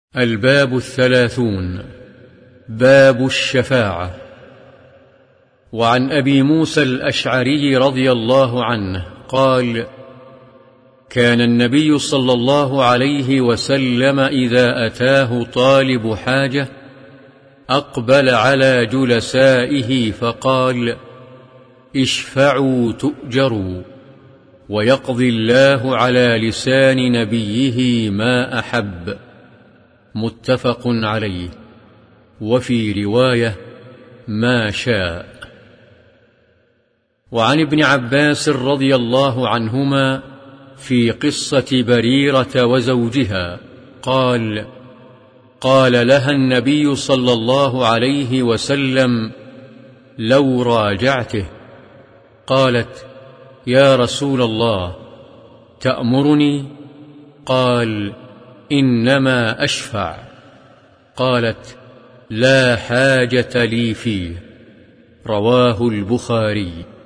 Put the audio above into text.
الباب 30. باب الشفاعة. وعن أبي موسى الأشعري رضي الله عنه قال: كان النبي صلى الله عليه وسلم إذا أتاه طالب حاجة أقبل على جلسائه فقال: اشفعوا تؤجروا، ويقضي الله على لسان نبيه ما أحب. متفق عليه، وفي رواية ما شاء. وعن ابن عباس رضي الله عنهما في قصة بريرة وزوجها قال: قال لها النبي صلى الله عليه وسلم: لو راجعته. قالت: يا رسول الله، تأمرني؟ قال: إنما أشفع. قالت: لا حاجة لي فيه. رواه البخاري.